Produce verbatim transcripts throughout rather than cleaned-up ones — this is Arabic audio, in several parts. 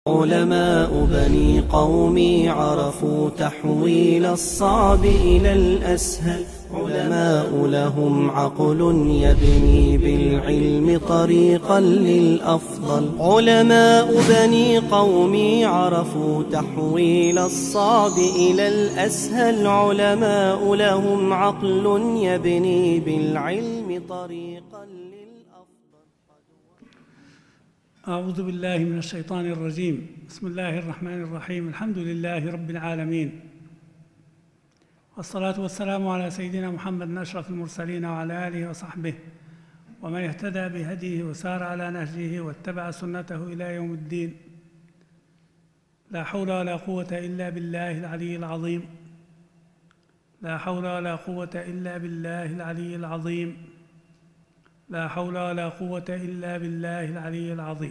علماء بني قومي عرفوا تحويل الصعب إلى الأسهل. علماء لهم عقل يبني بالعلم طريقا للأفضل. علماء بني قومي عرفوا تحويل الصعب إلى الأسهل. علماء لهم عقل يبني بالعلم طريقا للأفضل. أعوذ بالله من الشيطان الرجيم. بسم الله الرحمن الرحيم. الحمد لله رب العالمين، والصلاة والسلام على سيدنا محمد أشرف المرسلين وعلى آله وصحبه ومن اهتدى بهديه وسار على نهجه واتبع سنته إلى يوم الدين. لا حول ولا قوة إلا بالله العلي العظيم. لا حول ولا قوة إلا بالله العلي العظيم. لا حول ولا قوة إلا بالله العلي العظيم.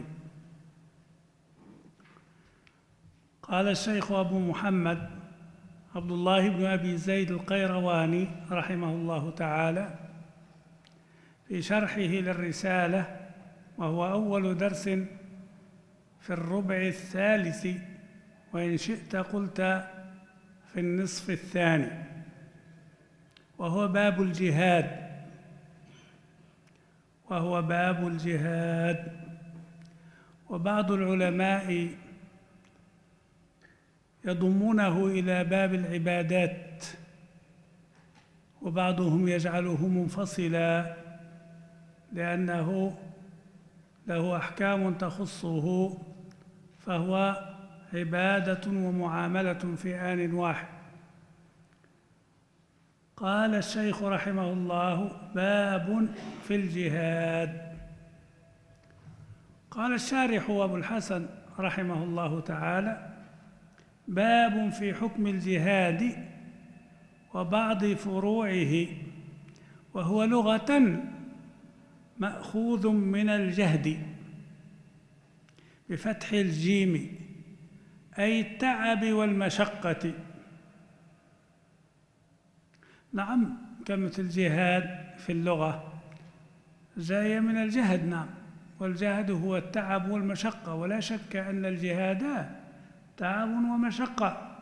قال الشيخ أبو محمد عبد الله بن أبي زيد القيرواني رحمه الله تعالى في شرحه للرسالة، وهو أول درس في الربع الثالث، وإن شئت قلت في النصف الثاني، وهو باب الجهاد وهو باب الجهاد وبعض العلماء يضمونه إلى باب العبادات، وبعضهم يجعله منفصلا لأنه له أحكام تخصه، فهو عبادة ومعاملة في آن واحد. قال الشيخ رحمه الله: باب في الجهاد. قال الشارح أبو الحسن رحمه الله تعالى: باب في حكم الجهاد وبعض فروعه، وهو لغة مأخوذ من الجهد بفتح الجيم، أي التعب والمشقة. نعم، كلمة الجهاد في اللغة جاية من الجهد، نعم، والجهد هو التعب والمشقة، ولا شك أن الجهاد تعب ومشقة،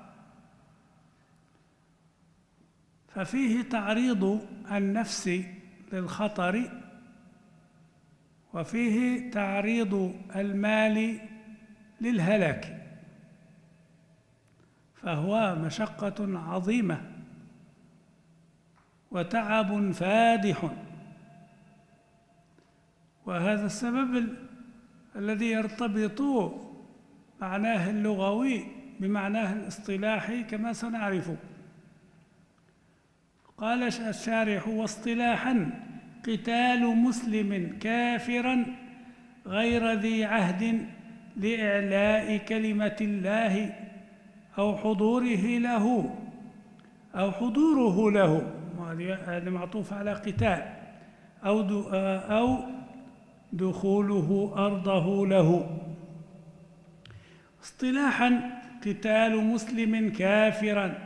ففيه تعريض النفس للخطر، وفيه تعريض المال للهلاك، فهو مشقة عظيمة وتعب فادح. وهذا السبب ال الذي يرتبط معناه اللغوي بمعناه الاصطلاحي كما سنعرف. قال الشارح: واصطلاحا قتال مسلم كافرا غير ذي عهد لإعلاء كلمة الله أو حضوره له أو حضوره له، هذا معطوف على قتال، أو أو دخوله أرضه له. اصطلاحا قتال مسلم كافرا،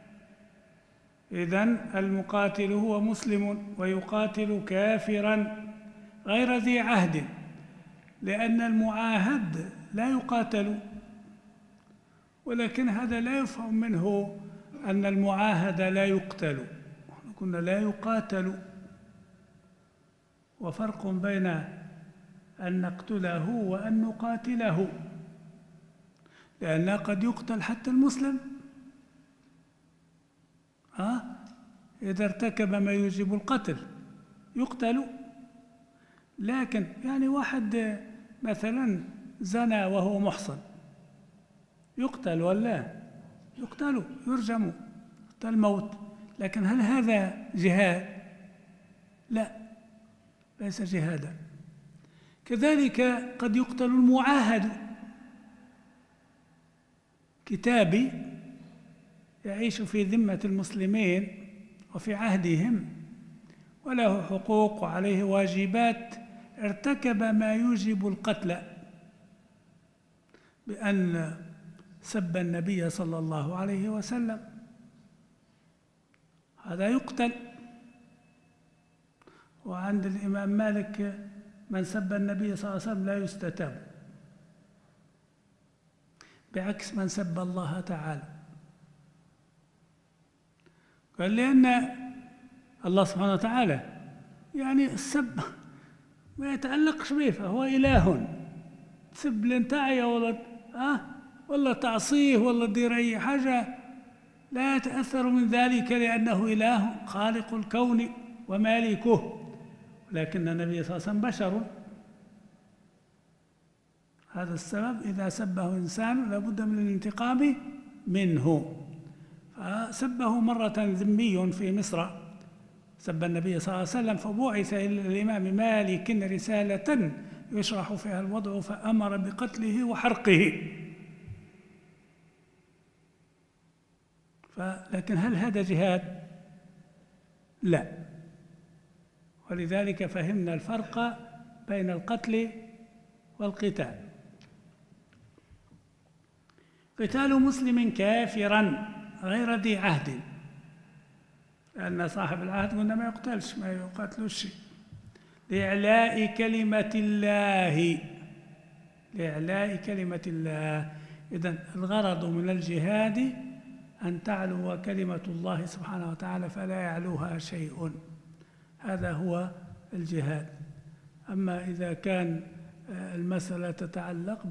إذن المقاتل هو مسلم ويقاتل كافرا غير ذي عهد، لأن المعاهد لا يقاتل، ولكن هذا لا يفهم منه أن المعاهد لا يقتل. نحن قلنا لا يقاتل، وفرق بين أن نقتله وأن نقاتله، لأن قد يقتل حتى المسلم أه؟ إذا ارتكب ما يوجب القتل يقتل، لكن يعني واحد مثلا زنى وهو محصن يقتل ولا يقتل، يرجم حتى الموت، لكن هل هذا جهاد؟ لا، ليس جهادا. كذلك قد يقتل المعاهد، كتابي يعيش في ذمة المسلمين وفي عهدهم، وله حقوق وعليه واجبات، ارتكب ما يوجب القتل بأن سب النبي صلى الله عليه وسلم، هذا يقتل. وعند الإمام مالك من سب النبي صلى الله عليه وسلم لا يستتاب، بعكس من سب الله تعالى. قال لأن الله سبحانه وتعالى يعني السب ما يتعلقش به، فهو إله. تسب لنتاعيه ولا أه ولا تعصيه ولا تدير أي حاجة لا يتأثر من ذلك، لأنه إله خالق الكون ومالكه. لكن النبي صلى الله عليه وسلم بشر، هذا السبب إذا سبه إنسان لابد من الانتقام منه. فسبه مرة ذمي في مصر، سب النبي صلى الله عليه وسلم، فبعث إلى الإمام مالك رسالة يشرح فيها الوضع، فأمر بقتله وحرقه. لكن هل هذا جهاد؟ لا. ولذلك فهمنا الفرق بين القتل والقتال. قتال مسلم كافرا غير ذي عهد، لأن صاحب العهد قلنا ما يقتلش، ما يقاتلوش، لإعلاء كلمة الله، لإعلاء كلمة الله. إذن الغرض من الجهاد أن تعلو كلمة الله سبحانه وتعالى فلا يعلوها شيء، هذا هو الجهاد. أما إذا كان المسألة تتعلق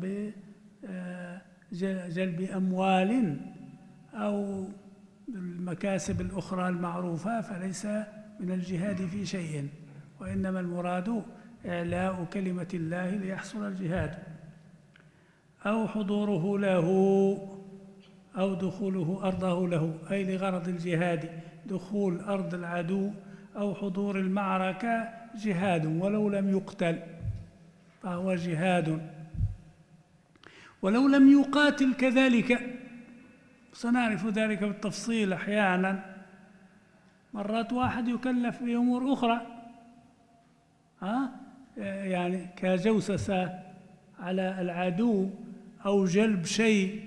بجلب أموال أو المكاسب الأخرى المعروفة فليس من الجهاد في شيء، وإنما المراد إعلاء كلمة الله ليحصل الجهاد، أو حضوره له أو دخوله أرضه له، أي لغرض الجهاد، دخول أرض العدو أو حضور المعركة جهاد ولو لم يقتل فهو جهاد، ولو لم يقاتل كذلك. سنعرف ذلك بالتفصيل. أحيانا مرات واحد يكلف بأمور أخرى، ها يعني كجوسسة على العدو أو جلب شيء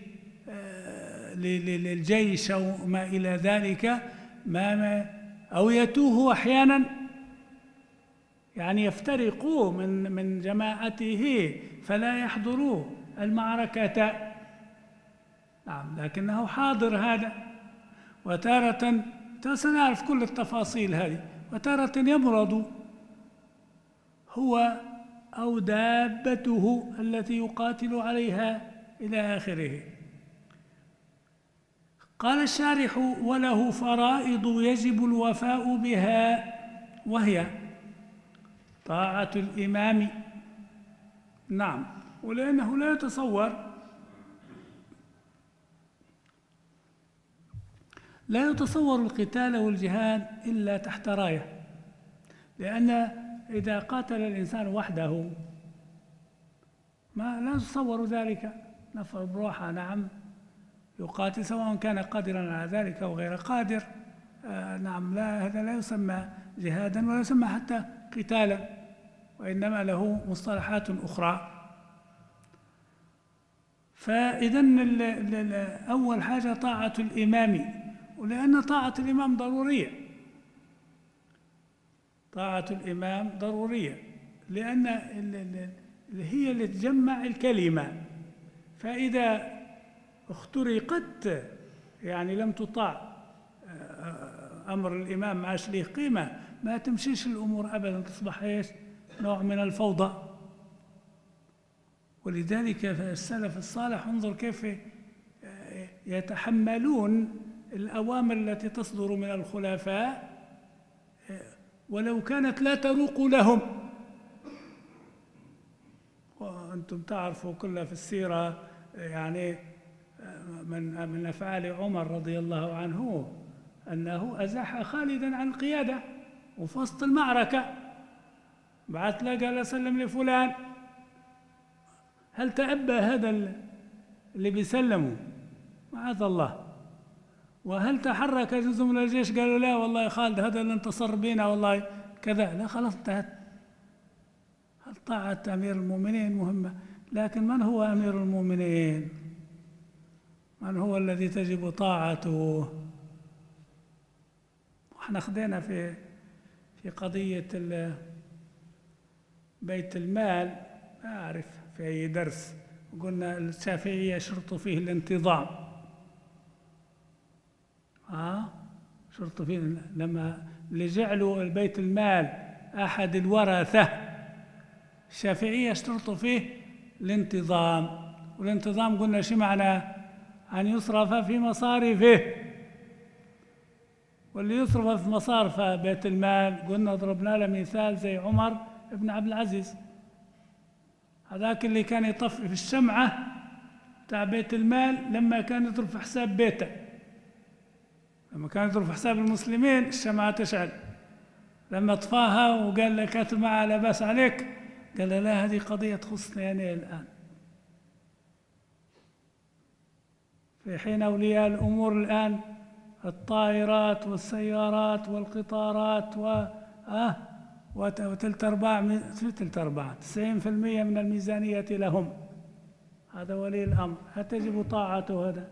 للجيش أو ما إلى ذلك، ما ما أو يتوه أحيانا، يعني يفترقوا من من جماعته فلا يحضروا المعركة. نعم، لكنه حاضر هذا. وتارة سنعرف كل التفاصيل هذه. وتارة يمرض هو أو دابته التي يقاتل عليها إلى آخره. قال الشارح: وله فرائض يجب الوفاء بها، وهي طاعة الإمام. نعم، ولأنه لا يتصور لا يتصور القتال والجهاد إلا تحت راية، لأن إذا قاتل الإنسان وحده ما لا يتصور ذلك. نفر بروحه نعم يقاتل سواء كان قادرا على ذلك أو غير قادر، آه نعم، لا، هذا لا يسمى جهادا ولا يسمى حتى قتالا، وإنما له مصطلحات أخرى. فإذن أول حاجة طاعة الإمام، ولأن طاعة الإمام ضرورية، طاعة الإمام ضرورية، لأن هي اللي تجمع الكلمة. فإذا اخترقت يعني لم تطاع أمر الإمام ما عادش ليه قيمة، ما تمشيش الأمور أبدا، تصبح إيش؟ نوع من الفوضى. ولذلك السلف الصالح انظر كيف يتحملون الأوامر التي تصدر من الخلفاء ولو كانت لا تروق لهم. وأنتم تعرفوا كلها في السيرة يعني من من أفعال عمر رضي الله عنه أنه أزاح خالدا عن القيادة وفي وسط المعركة، بعث له قال سلم لفلان. هل تأبى هذا اللي بيسلموا؟ معاذ الله. وهل تحرك جزء من الجيش قالوا لا والله خالد هذا اللي انتصر بينا والله كذا؟ لا، خلاص انتهت. طاعة أمير المؤمنين مهمة، لكن من هو أمير المؤمنين؟ من هو الذي تجب طاعته؟ واحنا خدينا في في قضية بيت المال، ما أعرف في أي درس، وقلنا الشافعية شرطوا فيه الانتظام. آه شرطوا فيه لما اللي جعلوا البيت المال أحد الورثة، الشافعية اشترطوا فيه الانتظام. والانتظام قلنا شو معناه؟ أن يصرف في مصارفه، واللي يصرف في مصارف بيت المال قلنا ضربنا له مثال زي عمر بن عبد العزيز، هذاك اللي كان يطفي في الشمعة تاع بيت المال لما كان يضرب في حساب بيته، لما كان يضرب في حساب المسلمين الشمعة تشعل، لما طفاها وقال له كاتب معه لا بأس عليك، قال له لا هذه قضية تخصني أنا الآن. في حين أولياء الأمور الآن الطائرات والسيارات والقطارات و آه وتلت أرباع تلت أرباع تسعين في المئة من الميزانية لهم، هذا ولي الأمر هتجب طاعته. هذا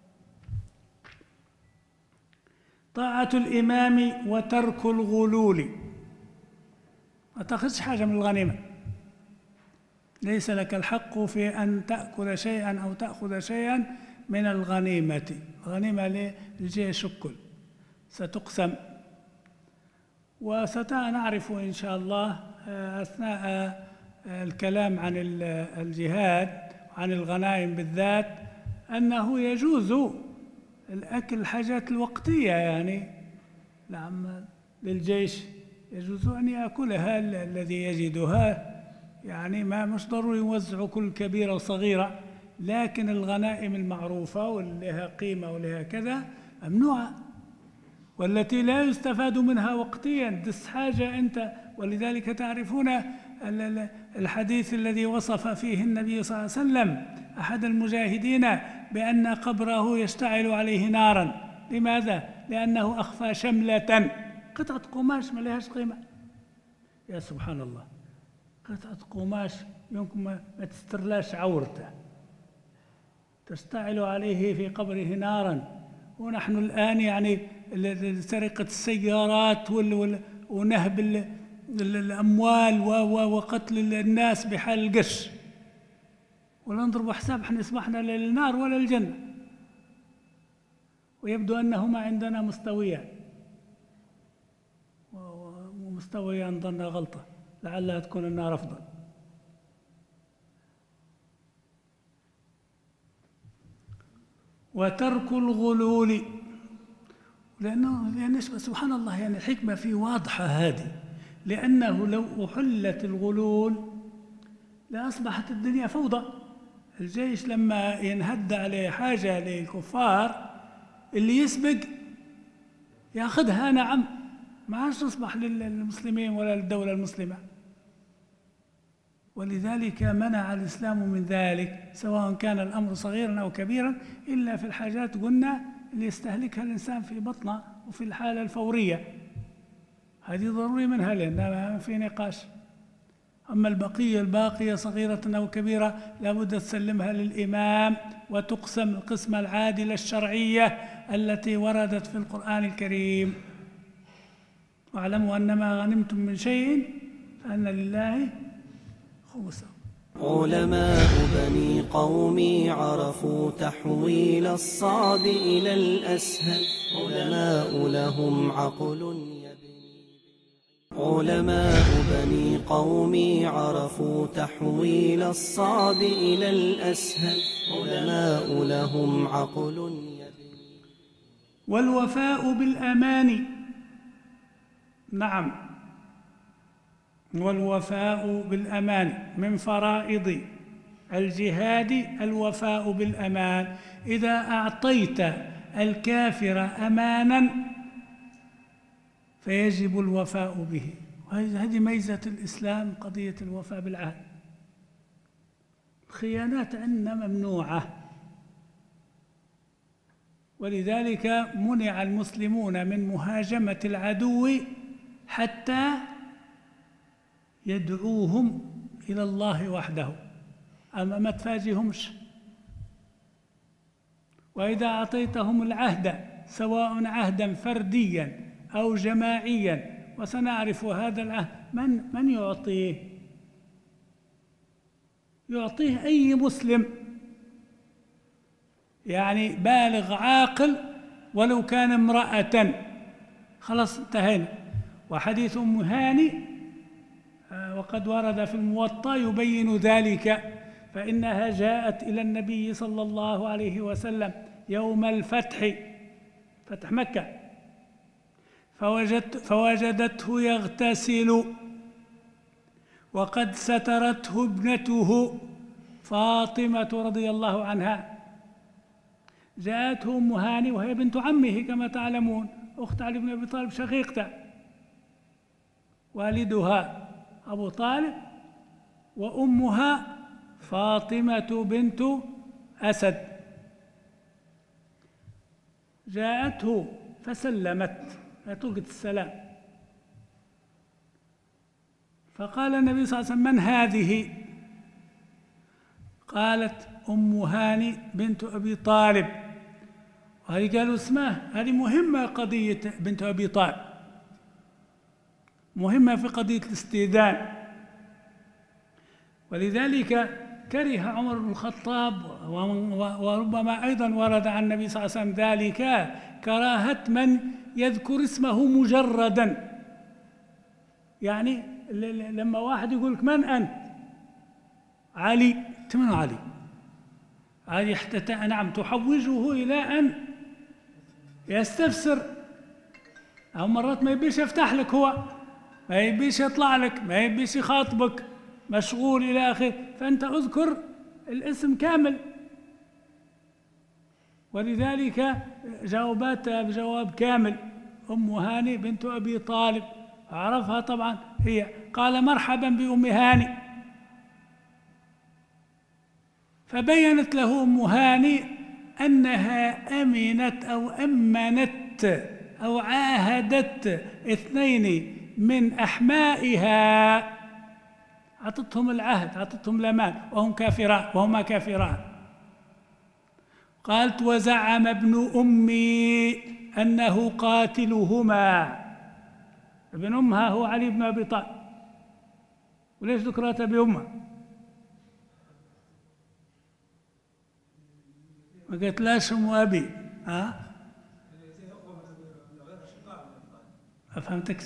طاعة الإمام وترك الغلول، ما تأخذش حاجة من الغنيمة، ليس لك الحق في أن تأكل شيئا أو تأخذ شيئا من الغنيمة. الغنيمة للجيش الكل ستقسم، وستعرف إن شاء الله أثناء الكلام عن الجهاد عن الغنائم بالذات أنه يجوز الأكل الحاجات الوقتية، يعني نعم للجيش يجوز أن يأكلها الذي يجدها، يعني ما مش ضروري يوزعوا كل كبيرة وصغيرة، لكن الغنائم المعروفة واللي لها قيمة ولها كذا ممنوعة، والتي لا يستفاد منها وقتيا دس حاجة أنت. ولذلك تعرفون الحديث الذي وصف فيه النبي صلى الله عليه وسلم أحد المجاهدين بأن قبره يشتعل عليه نارا. لماذا؟ لأنه أخفى شملة، قطعة قماش ما لهاش قيمة. يا سبحان الله، قطعة قماش يمكن ما تسترلاش عورته، تشتعل عليه في قبره نارا. ونحن الآن يعني سرقة السيارات ونهب الأموال وقتل الناس بحال القش، ولا نضرب حساب احنا يصبحنا للنار ولا الجنة، ويبدو أنهما عندنا مستويان، ومستويان ظن غلطة لعلها تكون النار أفضل. وترك الغلول، لأنه لأن سبحان الله يعني الحكمة فيه واضحة هذه، لأنه لو أحلت الغلول لأصبحت الدنيا فوضى. الجيش لما ينهد عليه حاجة للكفار اللي يسبق يأخذها، نعم، ما عادش تصبح للمسلمين ولا للدولة المسلمة. ولذلك منع الإسلام من ذلك، سواء كان الأمر صغيرا أو كبيرا، إلا في الحاجات قلنا اللي يستهلكها الإنسان في بطنه وفي الحالة الفورية، هذه ضروري منها لأنها في نقاش. أما البقية الباقية صغيرة أو كبيرة لابد تسلمها للإمام وتقسم القسمة العادلة الشرعية التي وردت في القرآن الكريم. واعلموا أن ما غنمتم من شيء فأن لله خمسه. علماء بني قومي عرفوا تحويل الصعب إلى الأسهل، علماء لهم عقل يبني علماء بني قومي عرفوا تحويل الصعب إلى الأسهل، علماء لهم عقل يبني. والوفاء بالأمان، نعم، والوفاء بالأمان من فرائض الجهاد الوفاء بالأمان. إذا أعطيت الكافر أمانا فيجب الوفاء به، وهذه ميزة الإسلام، قضية الوفاء بالعهد. الخيانات عندنا ممنوعة، ولذلك منع المسلمون من مهاجمة العدو حتى يدعوهم إلى الله وحده، أما ما تفاجئهمش. وإذا أعطيتهم العهد سواء عهدا فرديا أو جماعيا، وسنعرف هذا العهد من من يعطيه، يعطيه أي مسلم، يعني بالغ عاقل ولو كان امرأة. خلاص انتهينا. وحديث أم هاني وقد ورد في الموطأ يبين ذلك، فإنها جاءت إلى النبي صلى الله عليه وسلم يوم الفتح، فتح مكة، فوجدت فوجدته يغتسل وقد سترته ابنته فاطمة رضي الله عنها. جاءته أم هاني وهي بنت عمه كما تعلمون، أخت علي بن أبي طالب شقيقته، والدها أبو طالب وأمها فاطمة بنت أسد. جاءته فسلمت، أطلقت السلام، فقال النبي صلى الله عليه وسلم: من هذه؟ قالت: أم هاني بنت أبي طالب. وهذه قالوا اسمها، هذه مهمة قضية بنت أبي طالب، مهمة في قضية الاستئذان. ولذلك كره عمر بن الخطاب، وربما أيضا ورد عن النبي صلى الله عليه وسلم ذلك، كراهة من يذكر اسمه مجردا. يعني لما واحد يقول لك: من أنت؟ علي. أنت من علي؟ هذه حتى نعم تحوجه إلى أن يستفسر، أو مرات ما يبيش يفتح لك، هو ما يبيش يطلع لك، ما يبيش يخاطبك، مشغول إلى آخره، فأنت أذكر الاسم كامل. ولذلك جاوبتها بجواب كامل: أم هاني بنت أبي طالب. عرفها طبعا هي. قال: مرحبا بأم هاني. فبينت له أم هاني أنها أمنت أو أمنت أو عاهدت اثنين من أحمائها، أعطتهم العهد، أعطتهم الأمان، وهم كافران وهما كافران. قالت: وزعم ابن أمي أنه قاتلهما. ابن أمها هو علي بن أبي طالب. وليش ذكرتها بأمها؟ ما قالت لاش أم أبي. ها؟ ما فهمتكش.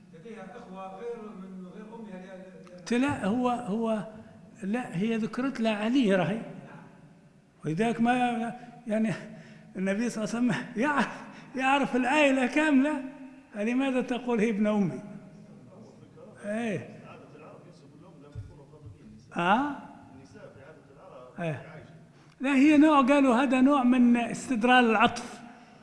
لا هو هو لا هي ذكرت له علي راهي، ولذلك ما يعني النبي صلى الله عليه وسلم يعرف يعرف العائلة كاملة، فلماذا تقول هي ابن أمي؟ ايه اه ايه لا، هي نوع، قالوا هذا نوع من استدلال العطف.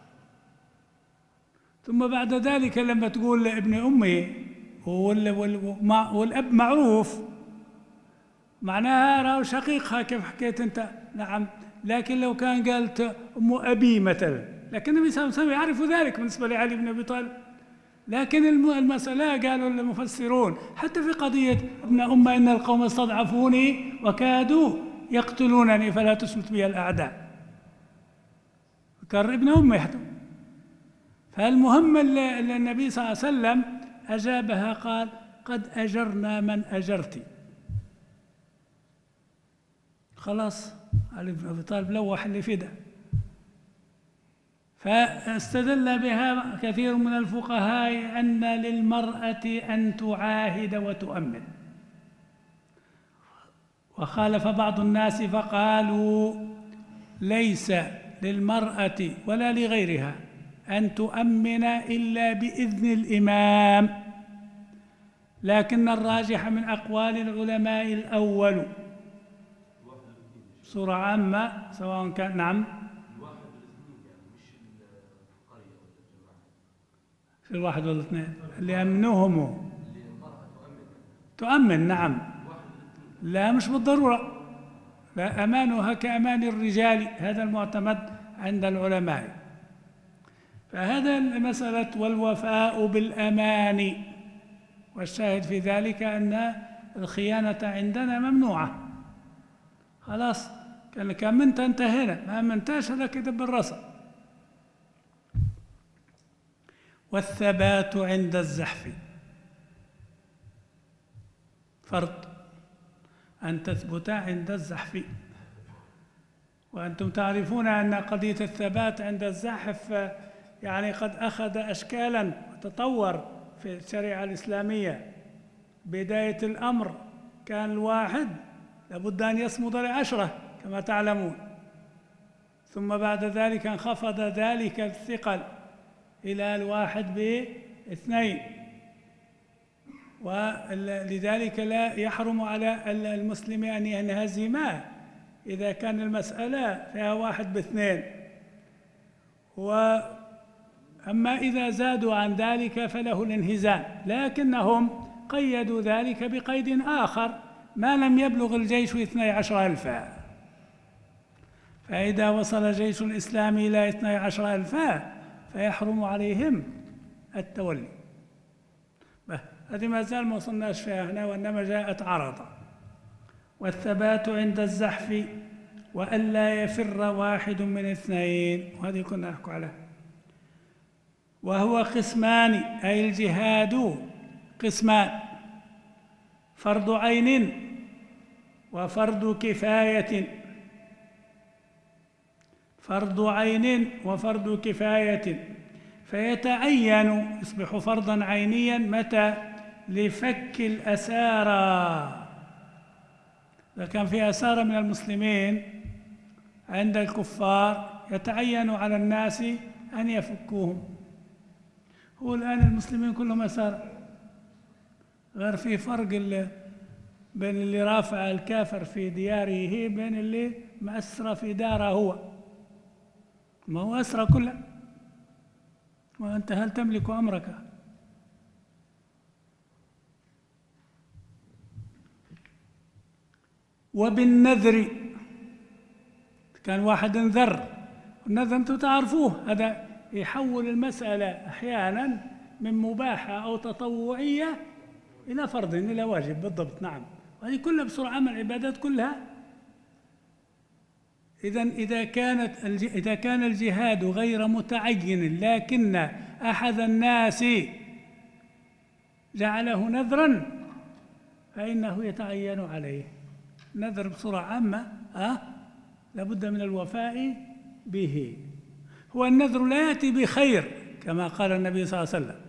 ثم بعد ذلك لما تقول ابن أمي والأب معروف، معناها راهو شقيقها كيف حكيت أنت. نعم، لكن لو كان قالت أم أبي مثلا، لكن النبي صلى الله عليه وسلم يعرف ذلك بالنسبة لعلي بن أبي طالب. لكن المسألة قالوا المفسرون حتى في قضية ابن أم: إن القوم استضعفوني وكادوا يقتلونني فلا تشمت بي الأعداء. ذكر ابن أم حتى. فالمهم النبي صلى الله عليه وسلم أجابها، قال: قد أجرنا من أجرت. خلاص علي بن أبي طالب لوح اللي في ده. فاستدل بها كثير من الفقهاء أن للمرأة أن تعاهد وتؤمن. وخالف بعض الناس فقالوا: ليس للمرأة ولا لغيرها أن تؤمن إلا بإذن الإمام، لكن الراجح من أقوال العلماء الأول صورة عامة، سواء كان نعم في الواحد ولا الاثنين اللي أمنوهم تؤمن. نعم، لا مش بالضرورة، لا، أمانها كأمان الرجال، هذا المعتمد عند العلماء. فهذا المسألة والوفاء بالأمان، والشاهد في ذلك أن الخيانة عندنا ممنوعة. خلاص كأنك أمنت انتهينا، ما أمنتاش هذا كده بالرصا. والثبات عند الزحف فرض. أن تثبتا عند الزحف. وأنتم تعرفون أن قضية الثبات عند الزحف يعني قد أخذ أشكالاً وتطور في الشريعة الإسلامية. بداية الأمر كان الواحد لابد أن يصمد لعشرة كما تعلمون، ثم بعد ذلك انخفض ذلك الثقل إلى الواحد باثنين، ولذلك لا يحرم على المسلم أن ينهزما إذا كان المسألة فيها واحد باثنين. وأما إذا زادوا عن ذلك فله الانهزام، لكنهم قيدوا ذلك بقيد آخر: ما لم يبلغ الجيش اثني عشر ألفا. فإذا وصل جيش الإسلام إلى اثني عشر ألفا فيحرم عليهم التولي. هذه ما زال ما وصلناش فيها هنا، وإنما جاءت عرضا. والثبات عند الزحف وألا يفر واحد من اثنين، وهذه كنا نحكي عليها. وهو قسمان، أي الجهاد قسمان: فرض عين وفرض كفاية. فرض عين وفرض كفاية، فيتعين يصبح فرضا عينيا متى؟ لفك الأسارى. إذا كان في أسارى من المسلمين عند الكفار يتعين على الناس أن يفكوهم. هو الآن المسلمين كلهم أسارى، غير في فرق بين اللي رافع الكافر في دياره بين اللي مأسرى في داره هو. ما هو أسرى كله، وأنت هل تملك أمرك؟ وبالنذر، كان واحد انذر، والنذر أنتم تعرفوه، هذا يحول المسألة أحيانا من مباحة أو تطوعية إلى فرض إلى واجب بالضبط. نعم، وهذه كلها بسرعة من العبادات كلها. إذن إذا كانت إذا كان الجهاد غير متعين لكن أحد الناس جعله نذرا فإنه يتعين عليه. نذر بصورة عامة أه؟ لابد من الوفاء به. هو النذر لا يأتي بخير كما قال النبي صلى الله عليه وسلم،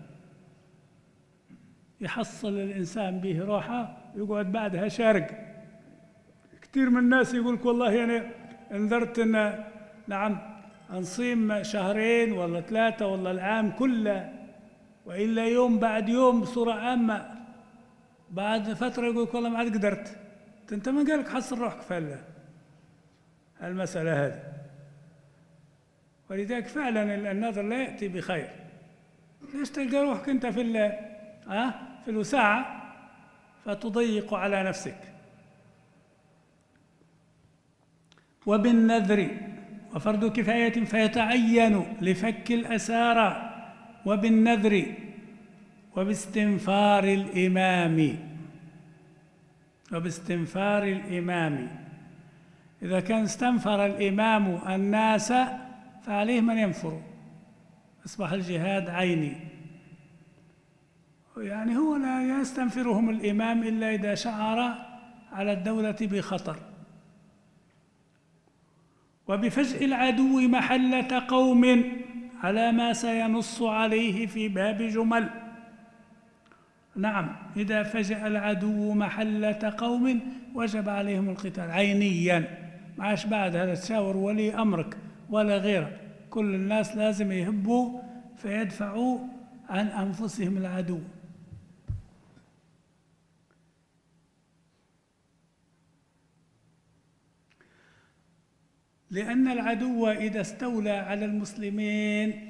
يحصل الإنسان به روحه يقعد بعدها شارق. كثير من الناس يقولك والله أنا انذرت أن نعم نصيم شهرين ولا ثلاثة ولا العام كله، وإلا يوم بعد يوم بصورة عامة، بعد فترة يقولك والله ما عاد قدرت. أنت من قالك حصل روحك في المسألة هذه؟ ولذلك فعلا النذر لا يأتي بخير. ليش تلقى روحك أنت في أه؟ في الوساعة فتضيق على نفسك؟ وبالنذر وفرض كفاية فيتعين لفك الأسارى، وبالنذر وباستنفار الإمام. وباستنفار الإمام، إذا كان استنفر الإمام الناس فعليه من ينفر، أصبح الجهاد عيني. يعني هو لا يستنفرهم الإمام إلا إذا شعر على الدولة بخطر. وبفجء العدو محلة قوم على ما سينص عليه في باب جمل. نعم، إذا فجأ العدو محلة قوم وجب عليهم القتال عينيا، معاش بعد هذا تشاور ولي أمرك ولا غيره، كل الناس لازم يهبوا فيدفعوا عن أنفسهم العدو. لأن العدو إذا استولى على المسلمين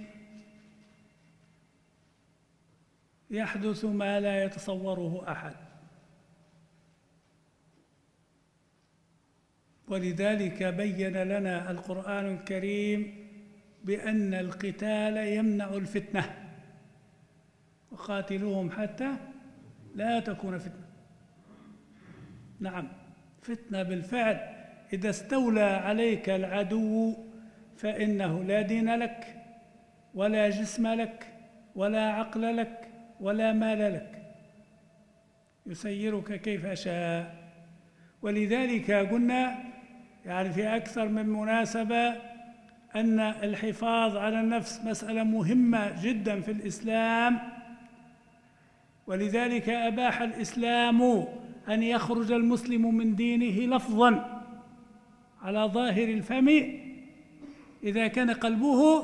يحدث ما لا يتصوره أحد. ولذلك بين لنا القرآن الكريم بأن القتال يمنع الفتنة، وقاتلوهم حتى لا تكون فتنة. نعم، فتنة بالفعل. إذا استولى عليك العدو فإنه لا دين لك ولا جسم لك ولا عقل لك ولا مال لك، يسيرك كيف شاء. ولذلك قلنا يعني في أكثر من مناسبة أن الحفاظ على النفس مسألة مهمة جدا في الإسلام، ولذلك أباح الإسلام أن يخرج المسلم من دينه لفظا على ظاهر الفم إذا كان قلبه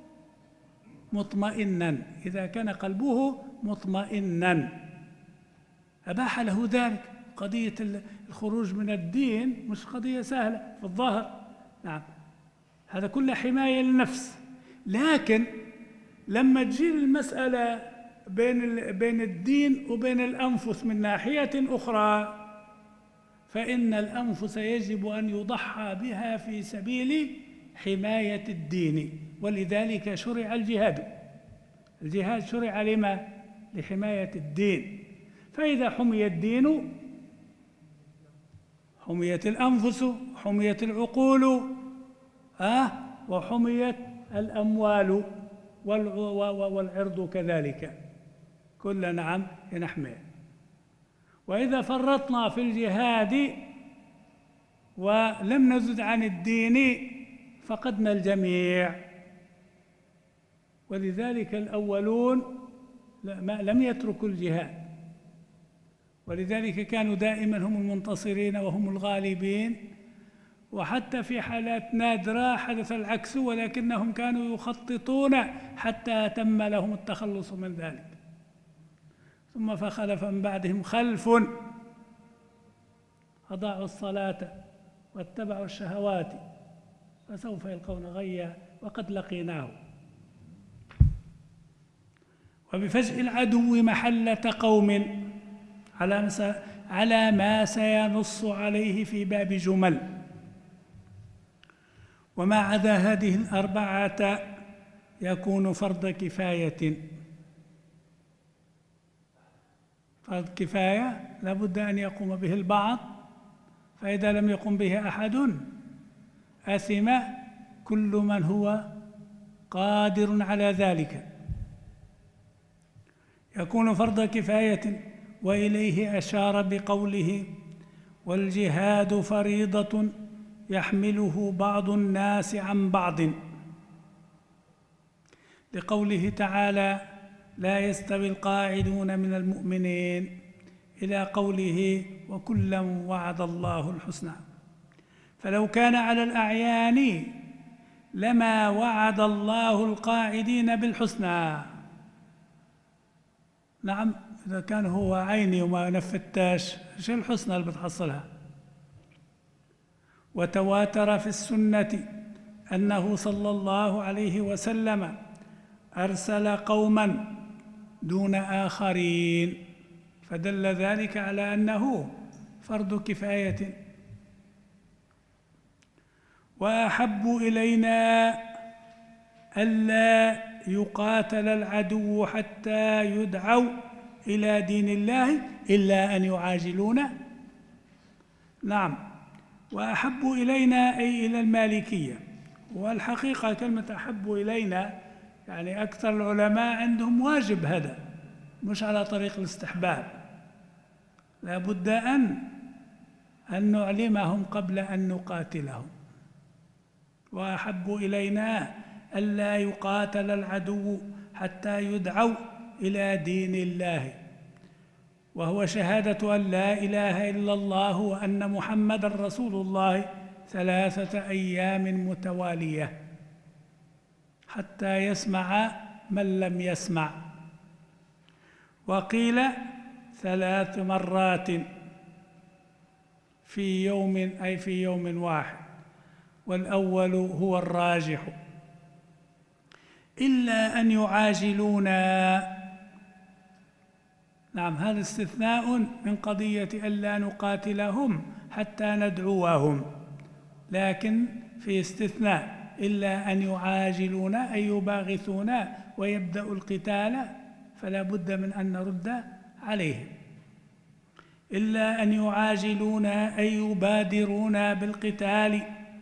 مطمئنا، إذا كان قلبه مطمئنا أباح له ذلك. قضية الخروج من الدين مش قضية سهلة في الظاهر، نعم، هذا كله حماية للنفس. لكن لما تجي المسألة بين بين الدين وبين الأنفس من ناحية أخرى، فإن الأنفس يجب أن يضحى بها في سبيل حماية الدين، ولذلك شرع الجهاد. الجهاد شرع لما؟ لحماية الدين. فإذا حمي الدين حميت الأنفس، حميت العقول، آه وحميت الأموال والعرض كذلك، كل نعم نحميه. وإذا فرطنا في الجهاد ولم نزد عن الدين فقدنا الجميع. ولذلك الأولون لم يتركوا الجهاد، ولذلك كانوا دائما هم المنتصرين وهم الغالبين، وحتى في حالات نادرة حدث العكس، ولكنهم كانوا يخططون حتى تم لهم التخلص من ذلك. ثم فخلف من بعدهم خلف أضاعوا الصلاة واتبعوا الشهوات فسوف يلقون غيا وقد لقيناه. وبفجء العدو محلة قوم على ما سينص عليه في باب جمل. وما عدا هذه الأربعة يكون فرض كفاية. فرض كفاية لابد أن يقوم به البعض، فإذا لم يقم به أحد أثم كل من هو قادر على ذلك. يكون فرض كفاية، وإليه أشار بقوله: والجهاد فريضة يحمله بعض الناس عن بعض، لقوله تعالى: لا يستوي القاعدون من المؤمنين، إلى قوله: وكلا وعد الله الحسنى. فلو كان على الأعيان لما وعد الله القاعدين بالحسنى. نعم، إذا كان هو عيني وما نفذتاش، شو الحسنى اللي بتحصلها؟ وتواتر في السنة أنه صلى الله عليه وسلم أرسل قوما دون آخرين، فدل ذلك على أنه فرض كفاية. وأحب إلينا ألا يقاتل العدو حتى يدعوا إلى دين الله إلا أن يعاجلونا. نعم، وأحب إلينا أي إلى المالكية. والحقيقة كلمة أحب إلينا يعني أكثر العلماء عندهم واجب، هذا مش على طريق الاستحباب، لا بد أن أن نعلمهم قبل أن نقاتلهم. وأحب إلينا ألا يقاتل العدو حتى يدعوا إلى دين الله، وهو شهادة أن لا إله إلا الله وأن محمدًا رسول الله ثلاثة أيام متوالية حتى يسمع من لم يسمع. وقيل ثلاث مرات في يوم، أي في يوم واحد، والأول هو الراجح. إلا أن يعاجلونا. نعم، هذا استثناء من قضية ألا نقاتلهم حتى ندعوهم، لكن في استثناء إلا أن يعاجلونا أي يباغثونا ويبدأوا القتال، فلا بد من أن نرد عليهم. إلا أن يعاجلونا أي يبادرونا بالقتال،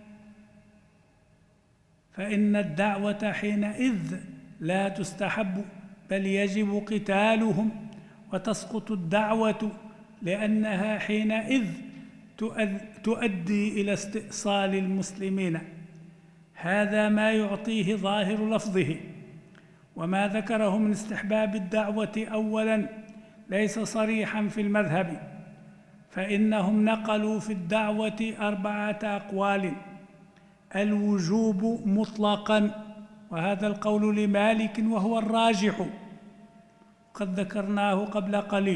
فإن الدعوة حينئذ لا تستحب بل يجب قتالهم، وتسقط الدعوة لأنها حينئذ تؤدي إلى استئصال المسلمين. هذا ما يعطيه ظاهر لفظه. وما ذكره من استحباب الدعوة أولاً ليس صريحاً في المذهب، فإنهم نقلوا في الدعوة أربعة أقوال: الوجوب مطلقاً، وهذا القول لمالك وهو الراجح قد ذكرناه قبل قليل.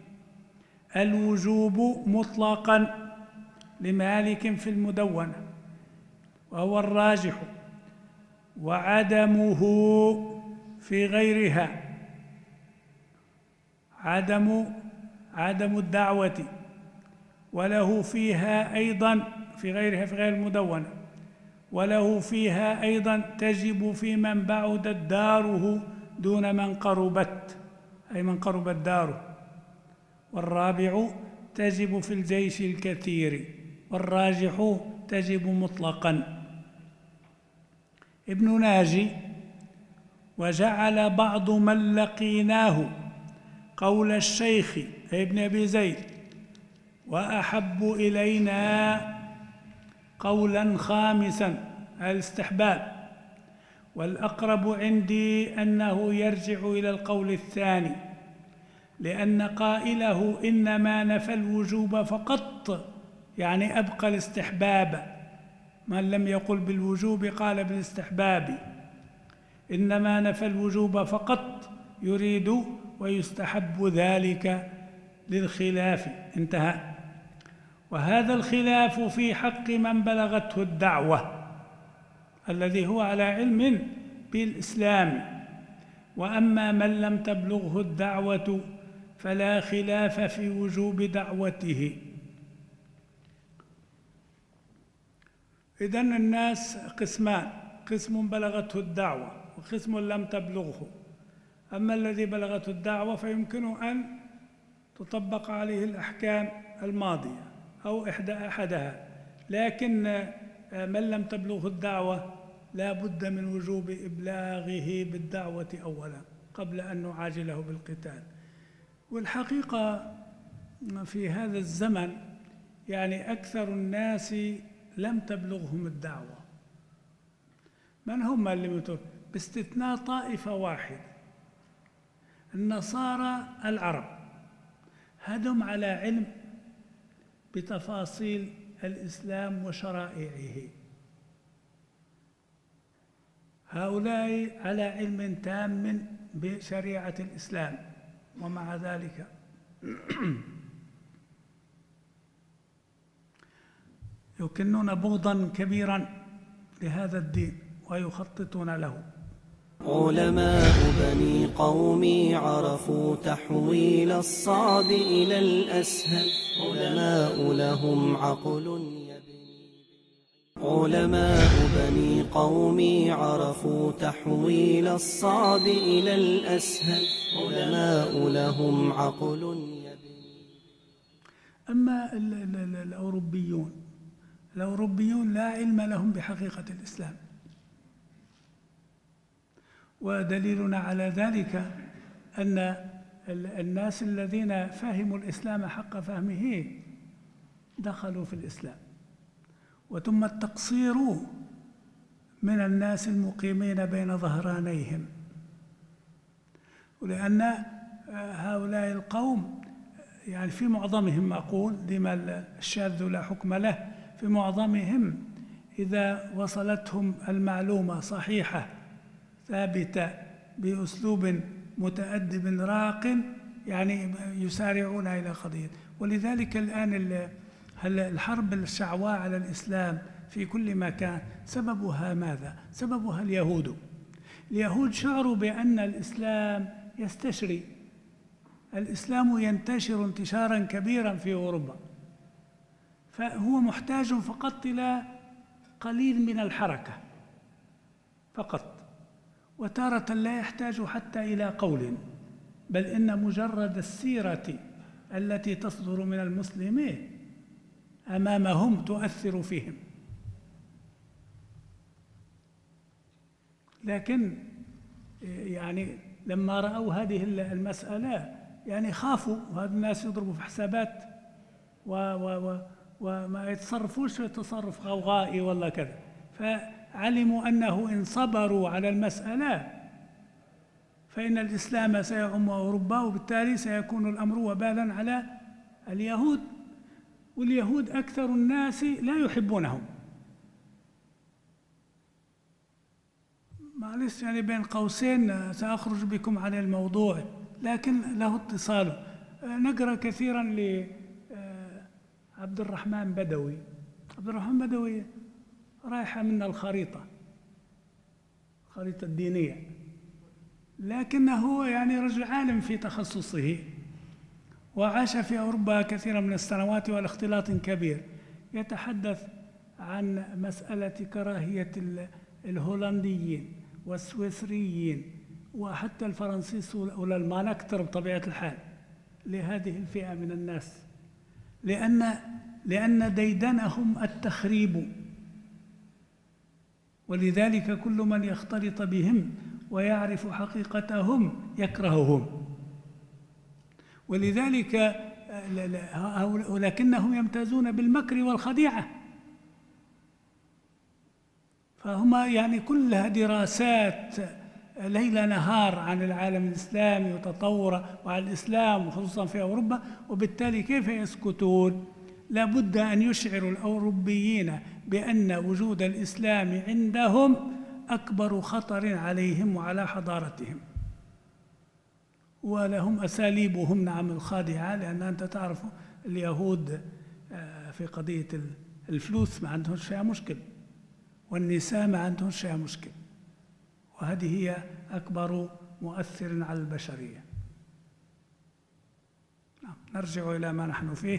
الوجوب مطلقاً لمالك في المدونة وهو الراجح، وعدمه في غيرها عدم عدم الدعوة، وله فيها أيضا في غيرها في غير المدونة وله فيها أيضا تجب في من بعدت داره دون من قربت، أي من قربت داره. والرابع تجب في الجيش الكثير، والراجح تجب مطلقا. ابن ناجي: وجعل بعض من لقيناه قول الشيخ ابن أبي زيد وأحب إلينا قولا خامسا الاستحباب، والأقرب عندي أنه يرجع إلى القول الثاني، لأن قائله إنما نفى الوجوب فقط يعني أبقى الاستحباب، من لم يقل بالوجوب قال بالاستحباب. إنما نفى الوجوب فقط يريد ويستحب ذلك للخلاف، انتهى. وهذا الخلاف في حق من بلغته الدعوة الذي هو على علم بالإسلام، وأما من لم تبلغه الدعوة فلا خلاف في وجوب دعوته. إذن الناس قسمان: قسم بلغته الدعوة وقسم لم تبلغه. أما الذي بلغته الدعوة فيمكن أن تطبق عليه الأحكام الماضية أو إحدى أحدها، لكن من لم تبلغه الدعوة لا بد من وجوب إبلاغه بالدعوة أولا قبل أن نعاجله بالقتال. والحقيقة في هذا الزمن يعني أكثر الناس لم تبلغهم الدعوة. من هم اللي متوب؟ باستثناء طائفة واحدة، النصارى العرب، هدم على علم بتفاصيل الإسلام وشرائعه. هؤلاء على علم تام بشريعة الإسلام، ومع ذلك يكنون بغضاً كبيراً لهذا الدين ويخططون له. علماء بني قومي عرفوا تحويل الصعب إلى الأسهل، علماء لهم عقل يبني. علماء بني قومي عرفوا تحويل الصعب إلى الأسهل، علماء لهم عقل يبني. أما ال ال ال الأوروبيون الأوروبيون لا علم لهم بحقيقة الإسلام، ودليلنا على ذلك أن الناس الذين فهموا الإسلام حق فهمه دخلوا في الإسلام، وثم التقصير من الناس المقيمين بين ظهرانيهم، ولأن هؤلاء القوم يعني في معظمهم، أقول لما الشاذ لا حكم له، في معظمهم إذا وصلتهم المعلومة صحيحة ثابتة بأسلوب متأدب راق يعني يسارعون إلى قضية. ولذلك الآن الحرب الشعواء على الإسلام في كل مكان سببها ماذا؟ سببها اليهود. اليهود شعروا بأن الإسلام يستشري، الإسلام ينتشر انتشارا كبيرا في أوروبا، فهو محتاج فقط إلى قليل من الحركة فقط، وتارة لا يحتاج حتى إلى قول، بل إن مجرد السيرة التي تصدر من المسلمين أمامهم تؤثر فيهم. لكن يعني لما رأوا هذه المسألة يعني خافوا، وهذا الناس يضربوا في حسابات و و و وما يتصرفوش تصرف غوغائي ولا كذا. فعلموا أنه إن صبروا على المسألة فإن الإسلام سيعم أوروبا، وبالتالي سيكون الأمر وبالا على اليهود، واليهود أكثر الناس لا يحبونهم. معلش يعني بين قوسين سأخرج بكم عن الموضوع لكن له اتصال. نقرأ كثيرا لعبد الرحمن بدوي. عبد الرحمن بدوي رايحة منا الخريطة، الخريطة الدينية، لكنه يعني رجل عالم في تخصصه وعاش في أوروبا كثيرا من السنوات والاختلاط كبير. يتحدث عن مسألة كراهية الهولنديين والسويسريين وحتى الفرنسيس والألمان أكثر بطبيعة الحال لهذه الفئة من الناس، لأن لأن ديدنهم التخريب، ولذلك كل من يختلط بهم ويعرف حقيقتهم يكرههم. ولذلك ولكنهم يمتازون بالمكر والخديعة، فهم يعني كلها دراسات ليل نهار عن العالم الإسلامي وتطوره وعن الإسلام وخصوصا في أوروبا. وبالتالي كيف يسكتون؟ لابد أن يشعروا الأوروبيين بأن وجود الإسلام عندهم أكبر خطر عليهم وعلى حضارتهم، ولهم أساليبهم نعم الخادعة، لأن أنت تعرف اليهود في قضية الفلوس ما عندهم شيء مشكل، والنساء ما عندهم شيء مشكل، وهذه هي أكبر مؤثر على البشرية. نرجع إلى ما نحن فيه.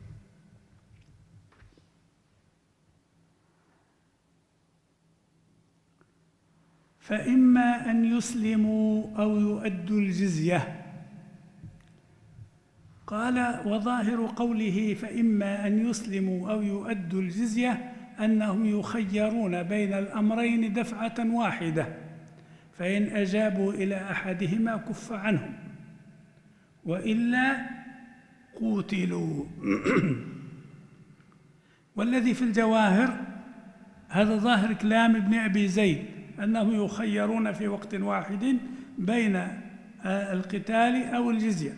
فإما أن يسلموا أو يؤدوا الجزية. قال: وظاهر قوله فإما أن يسلموا أو يؤدوا الجزية أنهم يخيرون بين الأمرين دفعة واحدة، فإن أجابوا إلى أحدهما كف عنهم وإلا قوتلوا. والذي في الجواهر هذا ظاهر كلام ابن أبي زيد، أنهم يخيرون في وقت واحد بين القتال أو الجزية.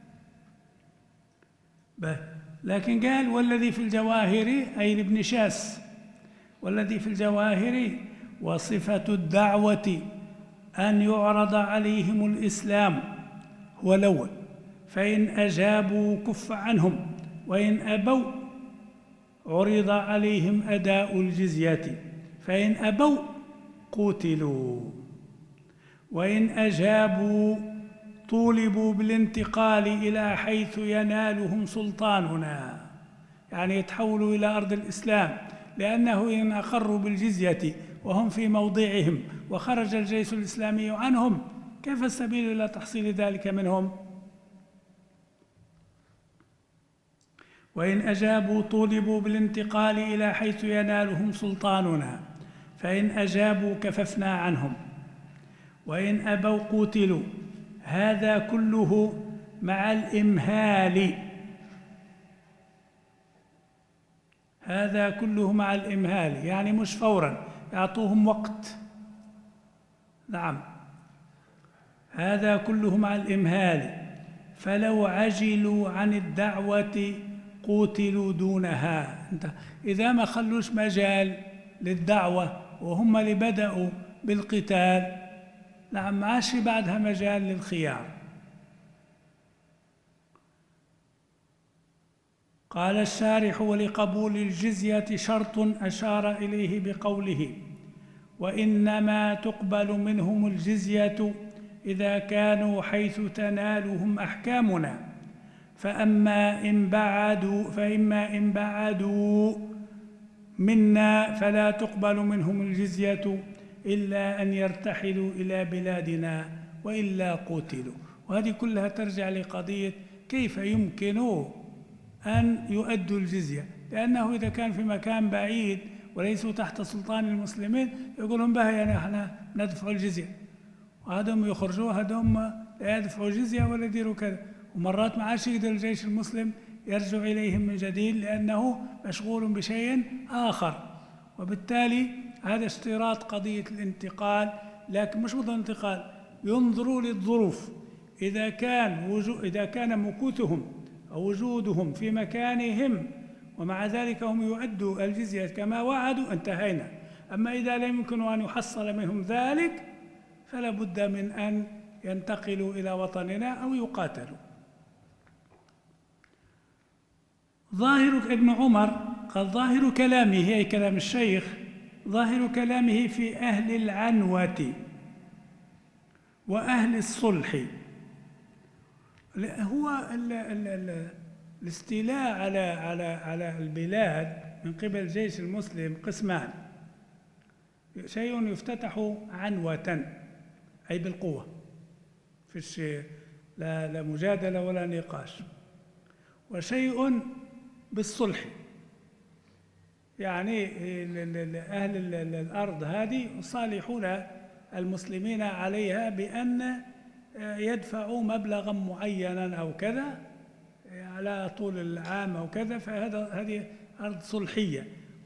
لكن قال: والذي في الجواهر أي لابن شاس، والذي في الجواهر وصفة الدعوة أن يعرض عليهم الإسلام هو الأول، فإن أجابوا كف عنهم، وإن أبوا عرض عليهم أداء الجزية، فإن أبوا قتلوا، وإن أجابوا طولبوا بالانتقال إلى حيث ينالهم سلطاننا، يعني يتحولوا إلى أرض الإسلام، لأنه إن أقروا بالجزية وهم في موضعهم وخرج الجيش الإسلامي عنهم كيف السبيل إلى تحصيل ذلك منهم؟ وإن أجابوا طولبوا بالانتقال إلى حيث ينالهم سلطاننا، فإن أجابوا كففنا عنهم، وإن أبوا قتلوا. هذا كله مع الإمهال، هذا كله مع الإمهال، يعني مش فورا، يعطوهم وقت. نعم، هذا كله مع الإمهال، فلو عجلوا عن الدعوة قتلوا دونها. انت إذا ما خلوش مجال للدعوة وهم اللي بدأوا بالقتال، نعم، عاش بعدها مجال للخيار. قال الشارح: ولقبول الجزية شرط أشار إليه بقوله: وإنما تقبل منهم الجزية إذا كانوا حيث تنالهم أحكامنا، فأما إن بعدوا فإما إن بعدوا منا فلا تقبل منهم الجزية إلا أن يرتحلوا إلى بلادنا وإلا قتلوا. وهذه كلها ترجع لقضية كيف يمكن أن يؤدوا الجزية، لأنه إذا كان في مكان بعيد وليسوا تحت سلطان المسلمين يقولون بها يعني احنا ندفع الجزية، وهذهم يخرجوا هذهم لا يدفعوا جزية ولا يديروا كذا. ومرات ما عادش يقدر الجيش المسلم يرجع إليهم من جديد لأنه مشغول بشيء آخر. وبالتالي هذا اشتراط قضية الانتقال، لكن مش بالضرورة الانتقال، ينظروا للظروف. إذا كان وجو إذا كان مكوثهم أو وجودهم في مكانهم ومع ذلك هم يؤدوا الجزية كما وعدوا انتهينا. أما إذا لم يمكن أن يحصل منهم ذلك فلا بد من أن ينتقلوا إلى وطننا أو يقاتلوا. ظاهر ابن عمر قال ظاهر كلامه، هي كلام الشيخ، ظاهر كلامه في أهل العنوة وأهل الصلح. هو ال ال ال الاستيلاء على على على البلاد من قبل الجيش المسلم قسمان: شيء يفتتح عنوة أي بالقوة، في الشيء لا لا مجادلة ولا نقاش، وشيء بالصلح، يعني أهل الأرض هذه يصالحون المسلمين عليها بأن يدفعوا مبلغا معينا أو كذا على طول العام أو كذا، فهذا هذه أرض صلحية.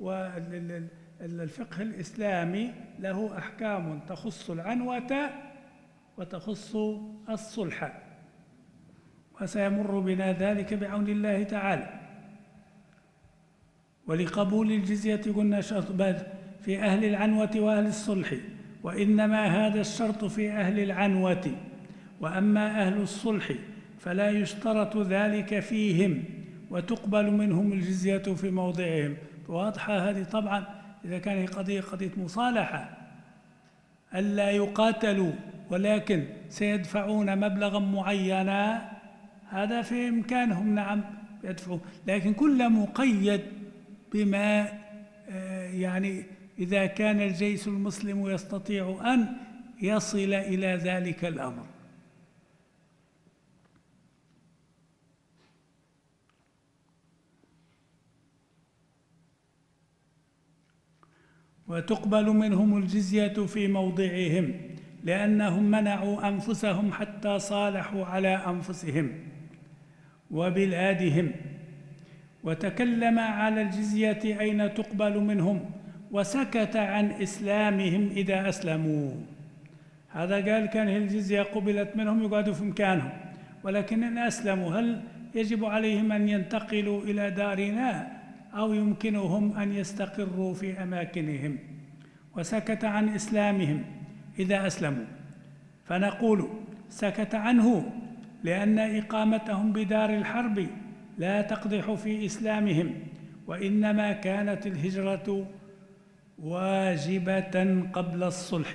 والفقه الإسلامي له أحكام تخص العنوة وتخص الصلح، وسيمر بنا ذلك بعون الله تعالى. ولقبول الجزية قلنا شرط في أهل العنوة وأهل الصلح، وإنما هذا الشرط في أهل العنوة، وأما أهل الصلح فلا يشترط ذلك فيهم وتقبل منهم الجزية في موضعهم. واضحة هذه طبعا إذا كان قضية قضية مصالحة ألا يقاتلوا ولكن سيدفعون مبلغا معينا، هذا في إمكانهم نعم يدفعوا، لكن كل مقيد بما يعني إذا كان الجيش المسلم يستطيع أن يصل إلى ذلك الأمر. وتقبل منهم الجزية في موضعهم لأنهم منعوا أنفسهم حتى صالحوا على أنفسهم وبلادهم. وتكلم على الجزية أين تقبل منهم، وسكت عن إسلامهم إذا أسلموا. هذا قال كان الجزية قبلت منهم يقعدوا في مكانهم، ولكن إن أسلموا هل يجب عليهم أن ينتقلوا إلى دارنا أو يمكنهم أن يستقروا في أماكنهم؟ وسكت عن إسلامهم إذا أسلموا، فنقول سكت عنه لأن إقامتهم بدار الحرب لا تقدح في إسلامهم، وإنما كانت الهجرة واجبة قبل الصلح.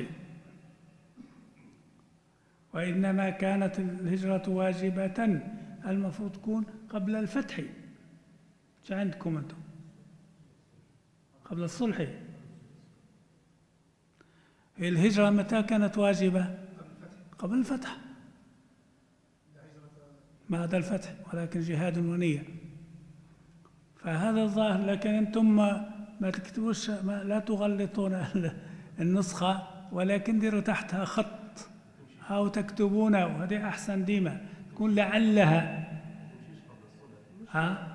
وإنما كانت الهجرة واجبة المفروض تكون قبل الفتح. شو عندكم أنتم؟ قبل الصلح. الهجرة متى كانت واجبة؟ قبل الفتح، بعد الفتح، ولكن جهاد ونية. فهذا الظاهر، لكن أنتم ما تكتبوش، ما لا تغلطون النسخة، ولكن ديروا تحتها خط أو تكتبونه، وهذه أحسن ديما تكون لعلها. ها؟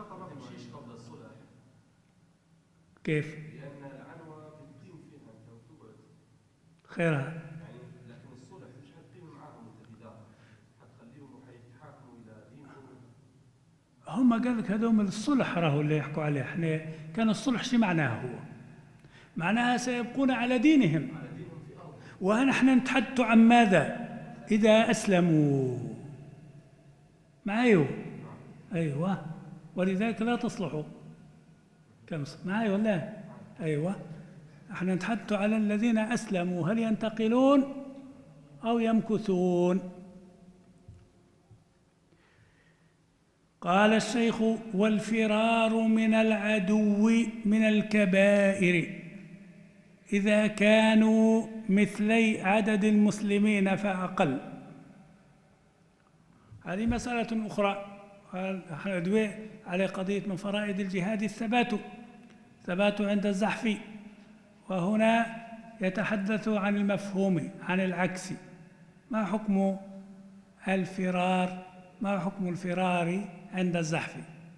كيف؟ لأن العنوة بتقيم فيها أنت وتقعد خيرها، يعني، لكن الصلح مش هتقيم معاهم أنت بدار، هتخليهم وحيتحاكموا إلى دينهم. هم قال لك هذول من الصلح راهو اللي يحكوا عليه. احنا كان الصلح شو معناه؟ هو معناها سيبقون على دينهم، ونحن نتحدث عن ماذا؟ إذا أسلموا. معايو؟ أيوة، ولذلك لا تصلحوا. كم معي ولا؟ أيوة، احنا نتحدث على الذين أسلموا، هل ينتقلون أو يمكثون؟ قال الشيخ: والفرار من العدو من الكبائر إذا كانوا مثلي عدد المسلمين فأقل. هذه مسألة أخرى. نحن ندوي على قضية من فرائض الجهاد الثبات، ثبات عند الزحف، وهنا يتحدث عن المفهوم، عن العكس. ما حكم الفرار؟ ما حكم الفرار عند الزحف؟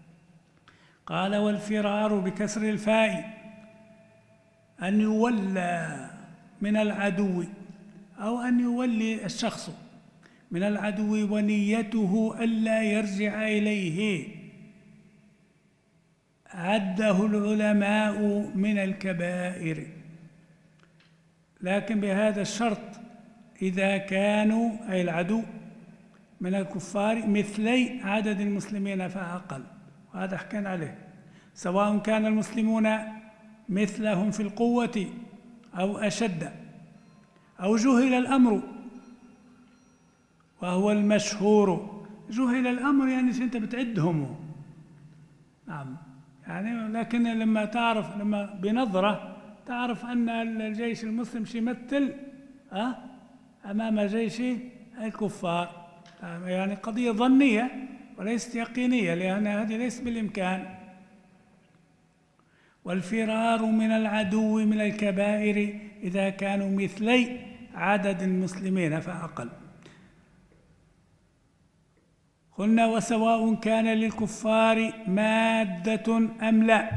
قال: والفرار بكسر الفاء أن يولى من العدو، أو أن يولي الشخص من العدو ونيته ألا يرجع إليه، عده العلماء من الكبائر، لكن بهذا الشرط: إذا كانوا أي العدو من الكفار مثلي عدد المسلمين فأقل، وهذا حكينا عليه، سواء كان المسلمون مثلهم في القوة أو أشد، أو جهل الأمر، وهو المشهور. جهل الأمر يعني أنت بتعدهم، نعم، يعني لكن لما تعرف، لما بنظرة تعرف أن الجيش المسلم يمثل أه أمام جيش الكفار، يعني قضية ظنية وليست يقينية، لأن هذه ليس بالإمكان. والفرار من العدو من الكبائر إذا كانوا مثلي عدد المسلمين فأقل. قلنا: وسواء كان للكفار مادة أم لا.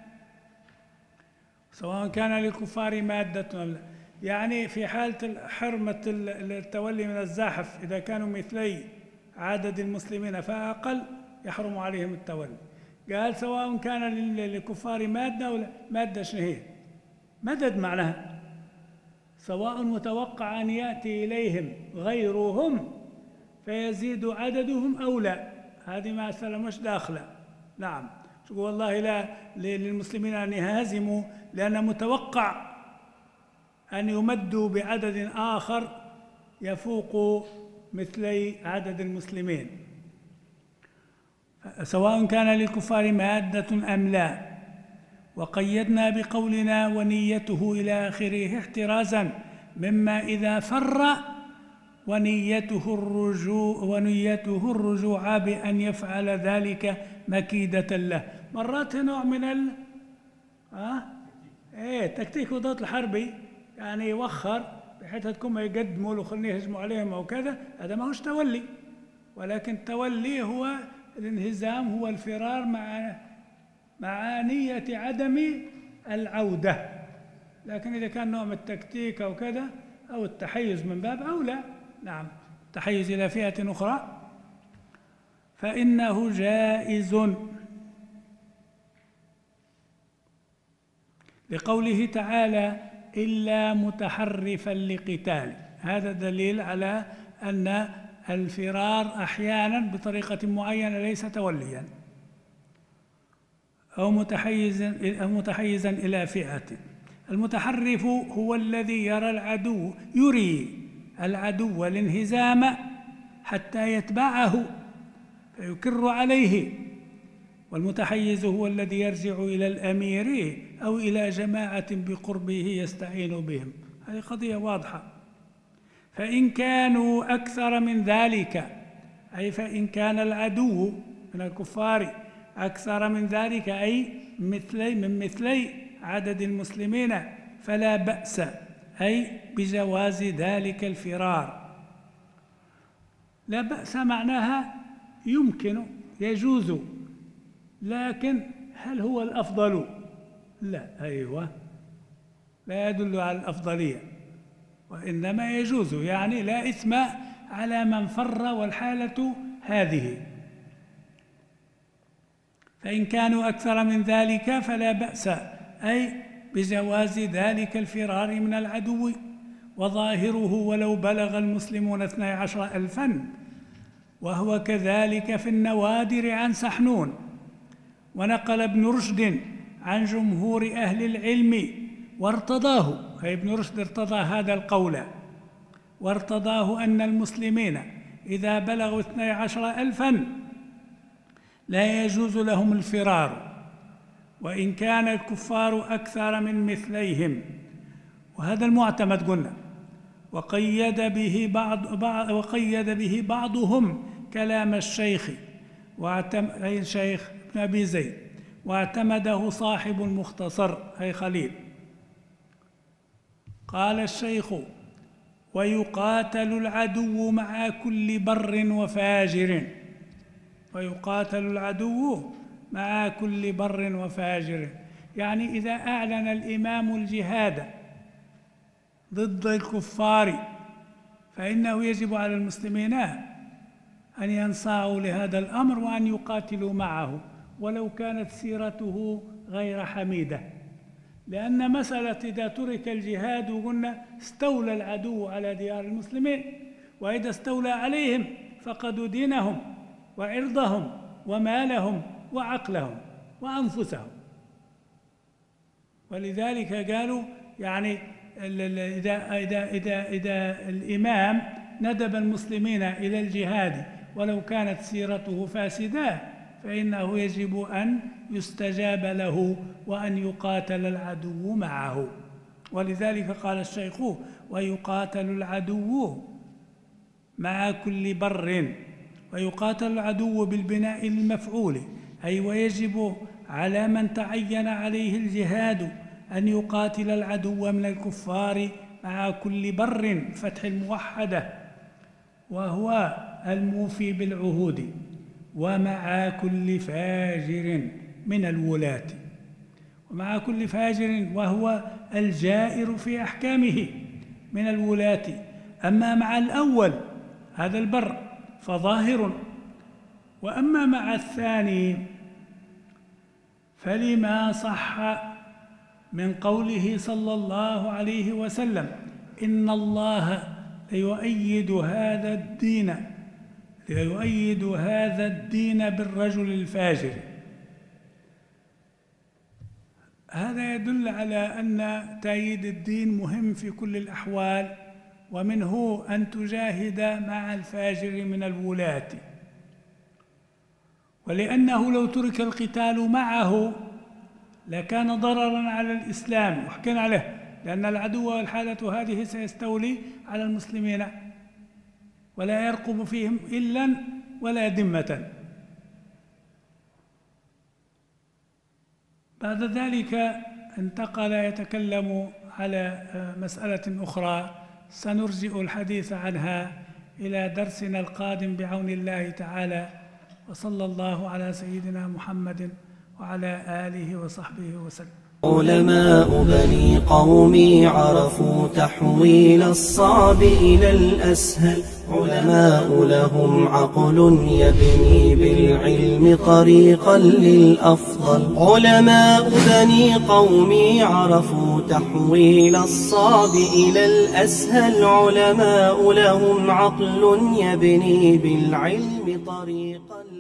سواء كان للكفار مادة أم لا، يعني في حالة حرمة التولي من الزاحف إذا كانوا مثلي عدد المسلمين فأقل يحرم عليهم التولي. قال: سواء كان للكفار مادة أو لا. مادة شنو هي؟ مدد معناها سواء متوقع أن يأتي إليهم غيرهم فيزيد عددهم أو لا، هذه مسألة مش داخلة. نعم، تقول والله لا للمسلمين أن يهزموا لأن متوقع أن يمدوا بعدد آخر يفوق مثلي عدد المسلمين. سواء كان للكفار مادة أم لا. وقيدنا بقولنا: ونيته إلى آخره احترازا مما إذا فر ونيته الرجوع ونيته الرجوع بأن يفعل ذلك مكيدة له. مرات نوع من ال آه؟ إيه تكتيك وضغط الحربي، يعني يوخر بحيث تكون ما يقدموا له خليه يهجموا عليهم أو كذا، هذا ما هوش تولي، ولكن التولي هو الانهزام، هو الفرار مع مع نية عدم العودة. لكن إذا كان نوع من التكتيك أو كذا أو التحيز من باب أولى، نعم، التحيز إلى فئة أخرى، فإنه جائز، لقوله تعالى: إلا متحرفا لقتال. هذا دليل على أن الفرار أحيانا بطريقة معينة ليس توليا، أو متحيزا أو متحيزا إلى فئة. المتحرف هو الذي يرى العدو يري العدو الانهزام حتى يتبعه فيكر عليه، والمتحيز هو الذي يرجع إلى الأمير أو إلى جماعة بقربه يستعين بهم. هذه قضية واضحة. فإن كانوا أكثر من ذلك، أي فإن كان العدو من الكفار أكثر من ذلك، أي مثلي من مثلي عدد المسلمين، فلا بأس، أي بجواز ذلك الفرار. لا بأس معناها يمكن، يجوز، لكن هل هو الأفضل؟ لا، أيوة، لا يدل على الأفضلية، وإنما يجوز، يعني لا إثم على من فر والحالة هذه. فإن كانوا أكثر من ذلك فلا بأس، أي بجواز ذلك الفرار من العدو. وظاهره: ولو بلغ المسلمون اثني عشر ألفا، وهو كذلك في النوادر عن سحنون. ونقل ابن رشد عن جمهور أهل العلم وارتضاه، أي ابن رشد ارتضى هذا القول وارتضاه، أن المسلمين إذا بلغوا اثني عشر ألفا لا يجوز لهم الفرار، وإن كان الكفار أكثر من مثليهم. وهذا المعتمد قلنا. وقيد به بعض وقيد به بعضهم كلام الشيخ أي الشيخ ابن أبي زيد، واعتمده صاحب المختصر أي خليل. قال الشيخ: ويقاتل العدو مع كل بر وفاجر. ويقاتل العدو مع كل بر وفاجر. يعني إذا أعلن الإمام الجهاد ضد الكفار فإنه يجب على المسلمين أن ينصاعوا لهذا الأمر وأن يقاتلوا معه ولو كانت سيرته غير حميدة، لأن مسألة إذا ترك الجهاد وقلنا استولى العدو على ديار المسلمين، وإذا استولى عليهم فقدوا دينهم وعرضهم ومالهم وعقلهم وأنفسهم. ولذلك قالوا يعني إذا, إذا, إذا, إذا الإمام ندب المسلمين إلى الجهاد ولو كانت سيرته فاسدة فإنه يجب أن يستجاب له وأن يقاتل العدو معه. ولذلك قال الشيخ: ويقاتل العدو مع كل بر. ويقاتل العدو بالبناء المفعول، أي ويجب على من تعين عليه الجهاد أن يقاتل العدو من الكفار مع كل بر، فتح الموحدة، وهو الموفي بالعهود، ومع كل فاجر من الولاة. ومع كل فاجر وهو الجائر في أحكامه من الولاة. أما مع الأول هذا البر فظاهر، وأما مع الثاني فلما صح من قوله صلى الله عليه وسلم: إن الله ليؤيد هذا الدين ليؤيد هذا الدين بالرجل الفاجر. هذا يدل على أن تأييد الدين مهم في كل الأحوال، ومنه أن تجاهد مع الفاجر من الولاة، ولأنه لو ترك القتال معه لكان ضررا على الإسلام، وحكينا عليه، لأن العدو والحالة هذه سيستولي على المسلمين ولا يرقب فيهم إلا ولا ذمة. بعد ذلك انتقل يتكلم على مسألة أخرى سنرجئ الحديث عنها إلى درسنا القادم بعون الله تعالى. وصلى الله على سيدنا محمد وعلى آله وصحبه وسلم. علماء بني قومي عرفوا تحويل الصعب إلى الأسهل. علماء لهم عقل يبني بالعلم طريقا للأفضل. علماء بني قومي عرفوا تحويل الصعب إلى الأسهل. علماء لهم عقل يبني بالعلم طريقا